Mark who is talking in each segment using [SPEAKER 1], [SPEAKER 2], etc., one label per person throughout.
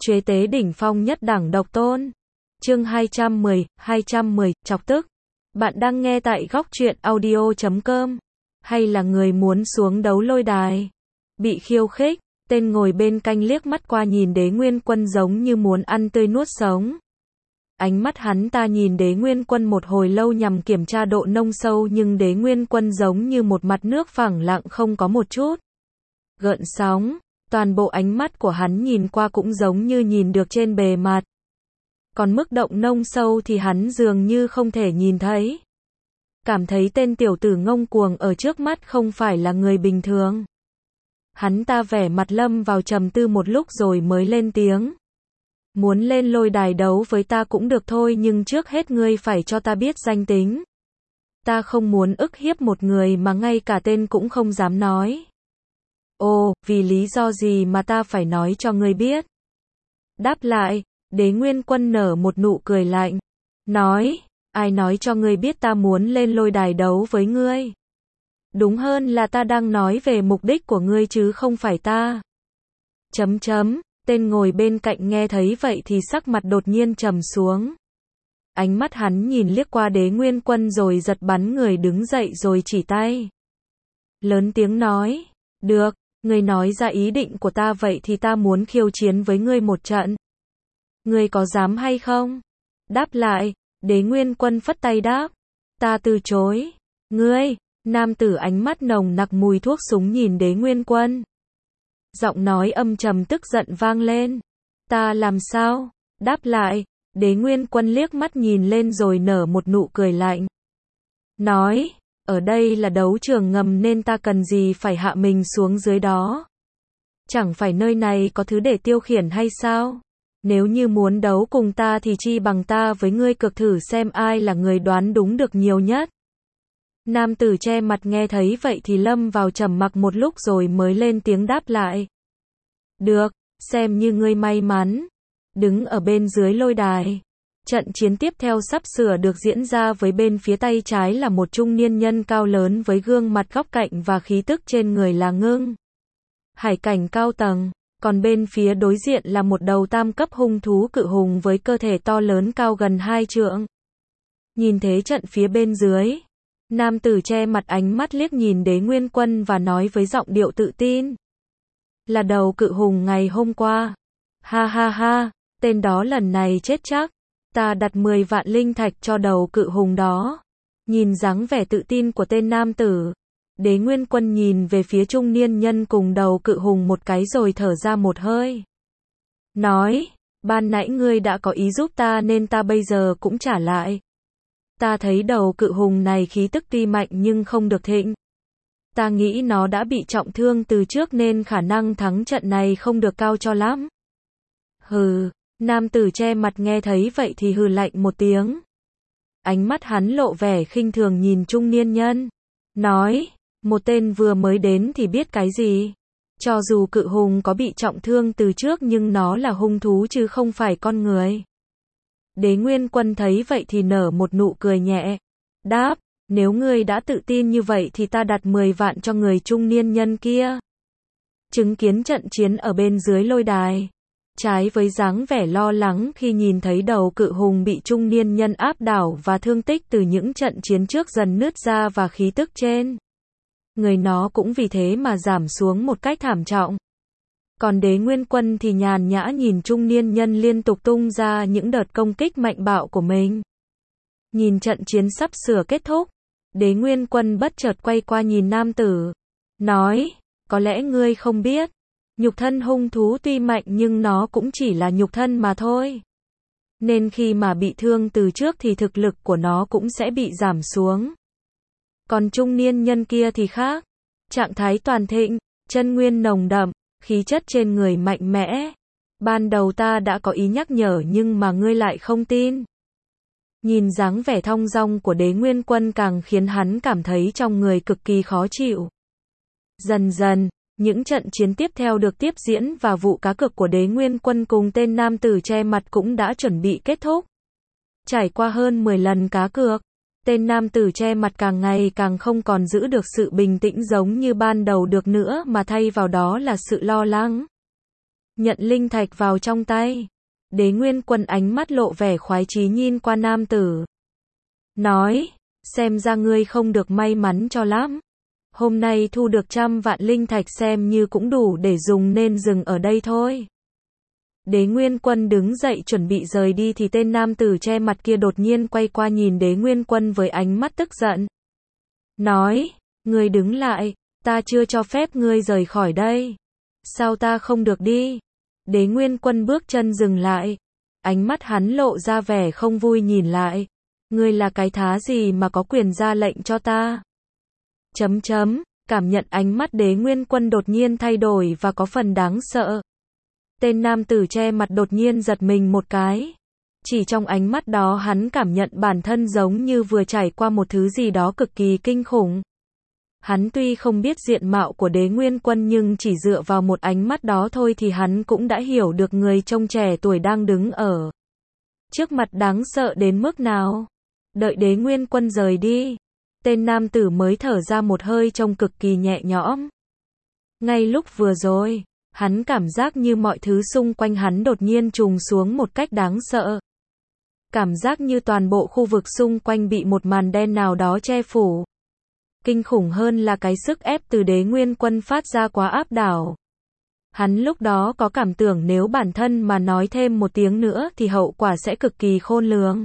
[SPEAKER 1] Chế tế đỉnh phong nhất đẳng độc tôn. Chương 210, chọc tức. Bạn đang nghe tại góc truyện audio.com. Hay là người muốn xuống đấu lôi đài? Bị khiêu khích, tên ngồi bên cạnh liếc mắt qua nhìn Đế Nguyên Quân giống như muốn ăn tươi nuốt sống. Ánh mắt hắn ta nhìn Đế Nguyên Quân một hồi lâu nhằm kiểm tra độ nông sâu, nhưng Đế Nguyên Quân giống như một mặt nước phẳng lặng không có một chút gợn sóng. Toàn bộ ánh mắt của hắn nhìn qua cũng giống như nhìn được trên bề mặt. Còn mức động nông sâu thì hắn dường như không thể nhìn thấy. Cảm thấy tên tiểu tử ngông cuồng ở trước mắt không phải là người bình thường. Hắn ta vẻ mặt lâm vào trầm tư một lúc rồi mới lên tiếng. Muốn lên lôi đài đấu với ta cũng được thôi, nhưng trước hết ngươi phải cho ta biết danh tính. Ta không muốn ức hiếp một người mà ngay cả tên cũng không dám nói. Ồ, vì lý do gì mà ta phải nói cho ngươi biết? Đáp lại, Đế Nguyên Quân nở một nụ cười lạnh. Nói, ai nói cho ngươi biết ta muốn lên lôi đài đấu với ngươi? Đúng hơn là ta đang nói về mục đích của ngươi chứ không phải ta. Tên ngồi bên cạnh nghe thấy vậy thì sắc mặt đột nhiên trầm xuống. Ánh mắt hắn nhìn liếc qua Đế Nguyên Quân rồi giật bắn người đứng dậy rồi chỉ tay. Lớn tiếng nói, được, ngươi nói ra ý định của ta vậy thì ta muốn khiêu chiến với ngươi một trận. Ngươi có dám hay không? Đáp lại, Đế Nguyên Quân phất tay đáp. Ta từ chối. Ngươi, nam tử ánh mắt nồng nặc mùi thuốc súng nhìn Đế Nguyên Quân. Giọng nói âm trầm tức giận vang lên. Ta làm sao? Đáp lại, Đế Nguyên Quân liếc mắt nhìn lên rồi nở một nụ cười lạnh. Nói, ở đây là đấu trường ngầm nên ta cần gì phải hạ mình xuống dưới đó. Chẳng phải nơi này có thứ để tiêu khiển hay sao? Nếu như muốn đấu cùng ta thì chi bằng ta với ngươi cược thử xem ai là người đoán đúng được nhiều nhất. Nam tử che mặt nghe thấy vậy thì lâm vào trầm mặc một lúc rồi mới lên tiếng đáp lại. Được, xem như ngươi may mắn. Đứng ở bên dưới lôi đài. Trận chiến tiếp theo sắp sửa được diễn ra, với bên phía tay trái là một trung niên nhân cao lớn với gương mặt góc cạnh và khí tức trên người là ngưng hải cảnh cao tầng. Còn bên phía đối diện là một đầu tam cấp hung thú cự hùng với cơ thể to lớn cao gần 2 trượng. Nhìn thế trận phía bên dưới, nam tử che mặt ánh mắt liếc nhìn Đế Nguyên Quân và nói với giọng điệu tự tin. Là đầu cự hùng ngày hôm qua. Ha ha ha, tên đó lần này chết chắc. Ta đặt 10 vạn linh thạch cho đầu cự hùng đó. Nhìn dáng vẻ tự tin của tên nam tử, Đế Nguyên Quân nhìn về phía trung niên nhân cùng đầu cự hùng một cái rồi thở ra một hơi. Nói, ban nãy ngươi đã có ý giúp ta nên ta bây giờ cũng trả lại. Ta thấy đầu cự hùng này khí tức tuy mạnh nhưng không được thịnh. Ta nghĩ nó đã bị trọng thương từ trước nên khả năng thắng trận này không được cao cho lắm. Hừ, nam tử che mặt nghe thấy vậy thì hừ lạnh một tiếng. Ánh mắt hắn lộ vẻ khinh thường nhìn trung niên nhân. Nói, một tên vừa mới đến thì biết cái gì? Cho dù cự hùng có bị trọng thương từ trước nhưng nó là hung thú chứ không phải con người. Đế Nguyên Quân thấy vậy thì nở một nụ cười nhẹ. Đáp, nếu ngươi đã tự tin như vậy thì ta đặt 10 vạn cho người trung niên nhân kia. Chứng kiến trận chiến ở bên dưới lôi đài. Trái với dáng vẻ lo lắng khi nhìn thấy đầu cự hùng bị trung niên nhân áp đảo và thương tích từ những trận chiến trước dần nứt ra và khí tức trên người nó cũng vì thế mà giảm xuống một cách thảm trọng. Còn Đế Nguyên Quân thì nhàn nhã nhìn trung niên nhân liên tục tung ra những đợt công kích mạnh bạo của mình. Nhìn trận chiến sắp sửa kết thúc, Đế Nguyên Quân bất chợt quay qua nhìn nam tử. Nói, có lẽ ngươi không biết. Nhục thân hung thú tuy mạnh nhưng nó cũng chỉ là nhục thân mà thôi. Nên khi mà bị thương từ trước thì thực lực của nó cũng sẽ bị giảm xuống. Còn trung niên nhân kia thì khác. Trạng thái toàn thịnh, chân nguyên nồng đậm, khí chất trên người mạnh mẽ. Ban đầu ta đã có ý nhắc nhở nhưng mà ngươi lại không tin. Nhìn dáng vẻ thong dong của Đế Nguyên Quân càng khiến hắn cảm thấy trong người cực kỳ khó chịu. Dần dần, những trận chiến tiếp theo được tiếp diễn và vụ cá cược của Đế Nguyên Quân cùng tên nam tử che mặt cũng đã chuẩn bị kết thúc. Trải qua hơn 10 lần cá cược, tên nam tử che mặt càng ngày càng không còn giữ được sự bình tĩnh giống như ban đầu được nữa mà thay vào đó là sự lo lắng. nhận linh thạch vào trong tay. Đế Nguyên Quân ánh mắt lộ vẻ khoái chí nhìn qua nam tử. Nói, xem ra ngươi không được may mắn cho lắm. Hôm nay thu được 100 vạn linh thạch xem như cũng đủ để dùng nên dừng ở đây thôi. Đế Nguyên Quân đứng dậy chuẩn bị rời đi thì tên nam tử che mặt kia đột nhiên quay qua nhìn Đế Nguyên Quân với ánh mắt tức giận. Nói, ngươi đứng lại, ta chưa cho phép ngươi rời khỏi đây. Sao ta không được đi? Đế Nguyên Quân bước chân dừng lại. Ánh mắt hắn lộ ra vẻ không vui nhìn lại. Ngươi là cái thá gì mà có quyền ra lệnh cho ta? Cảm nhận ánh mắt Đế Nguyên Quân đột nhiên thay đổi và có phần đáng sợ. Tên nam tử che mặt đột nhiên giật mình một cái. Chỉ trong ánh mắt đó hắn cảm nhận bản thân giống như vừa trải qua một thứ gì đó cực kỳ kinh khủng. Hắn tuy không biết diện mạo của Đế Nguyên Quân nhưng chỉ dựa vào một ánh mắt đó thôi thì hắn cũng đã hiểu được người trông trẻ tuổi đang đứng ở trước mặt đáng sợ đến mức nào. Đợi Đế Nguyên Quân rời đi, tên nam tử mới thở ra một hơi trông cực kỳ nhẹ nhõm. Ngay lúc vừa rồi, hắn cảm giác như mọi thứ xung quanh hắn đột nhiên trùng xuống một cách đáng sợ. Cảm giác như toàn bộ khu vực xung quanh bị một màn đen nào đó che phủ. Kinh khủng hơn là cái sức ép từ Đế Nguyên Quân phát ra quá áp đảo. Hắn lúc đó có cảm tưởng nếu bản thân mà nói thêm một tiếng nữa thì hậu quả sẽ cực kỳ khôn lường.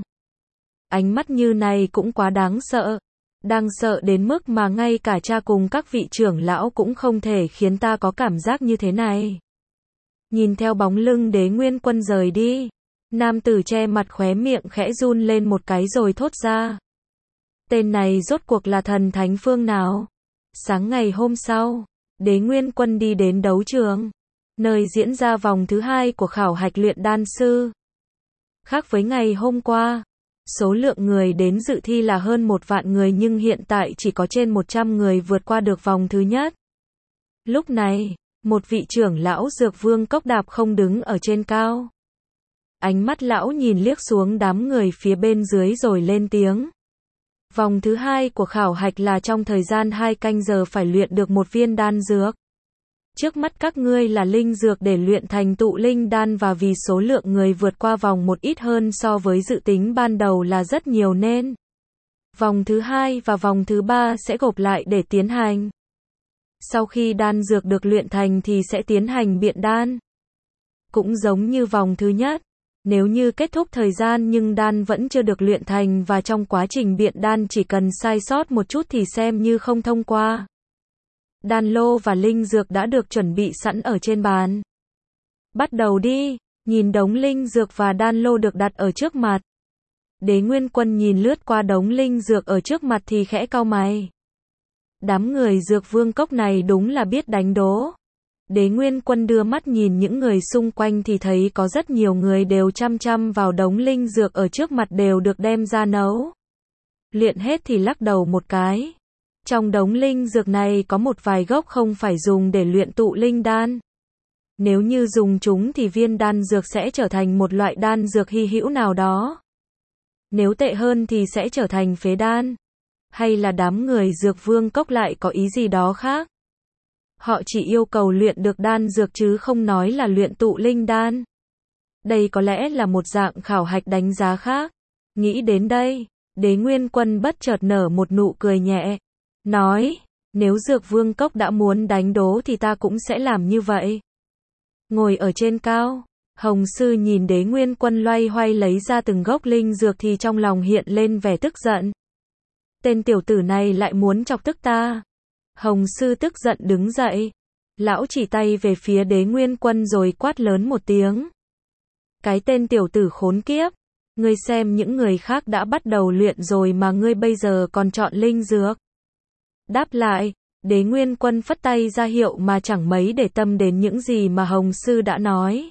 [SPEAKER 1] Ánh mắt như này cũng quá đáng sợ. Đang sợ đến mức mà ngay cả cha cùng các vị trưởng lão cũng không thể khiến ta có cảm giác như thế này. Nhìn theo bóng lưng Đế Nguyên Quân rời đi, nam tử che mặt khóe miệng khẽ run lên một cái rồi thốt ra. Tên này rốt cuộc là thần thánh phương nào? Sáng ngày hôm sau, Đế Nguyên Quân đi đến đấu trường, nơi diễn ra vòng thứ 2 của khảo hạch luyện đan sư. Khác với ngày hôm qua, số lượng người đến dự thi là hơn 1 vạn người nhưng hiện tại chỉ có trên 100 người vượt qua được vòng thứ nhất. Lúc này, một vị trưởng lão Dược Vương Cốc Đạp không đứng ở trên cao. Ánh mắt lão nhìn liếc xuống đám người phía bên dưới rồi lên tiếng. Vòng thứ 2 của khảo hạch là trong thời gian 2 canh giờ phải luyện được một viên đan dược. Trước mắt các ngươi là linh dược để luyện thành tụ linh đan và vì số lượng người vượt qua vòng một ít hơn so với dự tính ban đầu là rất nhiều nên vòng thứ 2 và vòng thứ 3 sẽ gộp lại để tiến hành. Sau khi đan dược được luyện thành thì sẽ tiến hành biện đan. Cũng giống như vòng thứ nhất, nếu như kết thúc thời gian nhưng đan vẫn chưa được luyện thành và trong quá trình biện đan chỉ cần sai sót một chút thì xem như không thông qua. Đan lô và linh dược đã được chuẩn bị sẵn ở trên bàn. Bắt đầu đi, nhìn đống linh dược và đan lô được đặt ở trước mặt. Đế Nguyên Quân nhìn lướt qua đống linh dược ở trước mặt thì khẽ cau mày. Đám người Dược Vương Cốc này đúng là biết đánh đố. Đế Nguyên Quân đưa mắt nhìn những người xung quanh thì thấy có rất nhiều người đều chăm chăm vào đống linh dược ở trước mặt đều được đem ra nấu. Luyện hết thì lắc đầu một cái. Trong đống linh dược này có một vài gốc không phải dùng để luyện tụ linh đan. Nếu như dùng chúng thì viên đan dược sẽ trở thành một loại đan dược hy hữu nào đó. Nếu tệ hơn thì sẽ trở thành phế đan. Hay là đám người Dược Vương Cốc lại có ý gì đó khác? Họ chỉ yêu cầu luyện được đan dược chứ không nói là luyện tụ linh đan. Đây có lẽ là một dạng khảo hạch đánh giá khác. Nghĩ đến đây, Đế Nguyên Quân bất chợt nở một nụ cười nhẹ. Nói, nếu Dược Vương Cốc đã muốn đánh đố thì ta cũng sẽ làm như vậy. Ngồi ở trên cao, Hồng Sư nhìn Đế Nguyên Quân loay hoay lấy ra từng gốc linh dược thì trong lòng hiện lên vẻ tức giận. Tên tiểu tử này lại muốn chọc tức ta. Hồng Sư tức giận đứng dậy. Lão chỉ tay về phía Đế Nguyên Quân rồi quát lớn một tiếng. Cái tên tiểu tử khốn kiếp. Ngươi xem những người khác đã bắt đầu luyện rồi mà ngươi bây giờ còn chọn linh dược. Đáp lại, Đế Nguyên Quân phất tay ra hiệu mà chẳng mấy để tâm đến những gì mà Hồng Sư đã nói.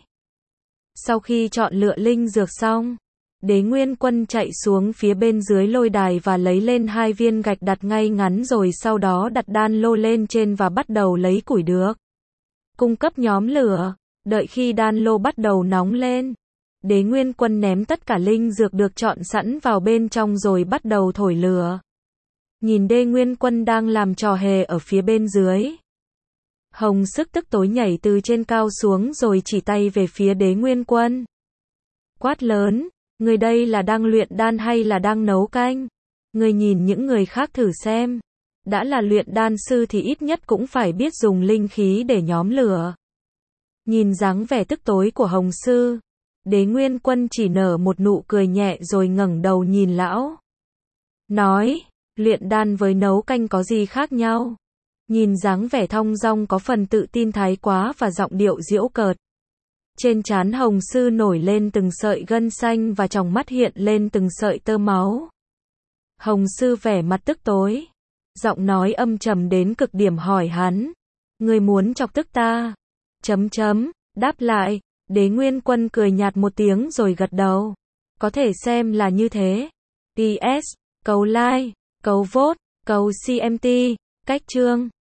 [SPEAKER 1] Sau khi chọn lựa linh dược xong, Đế Nguyên Quân chạy xuống phía bên dưới lôi đài và lấy lên 2 viên gạch đặt ngay ngắn rồi sau đó đặt đan lô lên trên và bắt đầu lấy củi được. Cung cấp nhóm lửa, đợi khi đan lô bắt đầu nóng lên. Đế Nguyên Quân ném tất cả linh dược được chọn sẵn vào bên trong rồi bắt đầu thổi lửa. Nhìn Đế Nguyên Quân đang làm trò hề ở phía bên dưới. Hồng Sức tức tối nhảy từ trên cao xuống rồi chỉ tay về phía Đế Nguyên Quân. Quát lớn, người đây là đang luyện đan hay là đang nấu canh? Người nhìn những người khác thử xem. Đã là luyện đan sư thì ít nhất cũng phải biết dùng linh khí để nhóm lửa. Nhìn dáng vẻ tức tối của Hồng Sư, Đế Nguyên Quân chỉ nở một nụ cười nhẹ rồi ngẩng đầu nhìn lão. Nói, luyện đan với nấu canh có gì khác nhau? Nhìn dáng vẻ thong dong có phần tự tin thái quá và giọng điệu giễu cợt. Trên trán Hồng Sư nổi lên từng sợi gân xanh và trong mắt hiện lên từng sợi tơ máu. Hồng Sư vẻ mặt tức tối. Giọng nói âm trầm đến cực điểm hỏi hắn. Người muốn chọc tức ta? Đáp lại, Đế Nguyên Quân cười nhạt một tiếng rồi gật đầu. Có thể xem là như thế. PS, cầu like, cầu vote, cầu CMT, cách chương.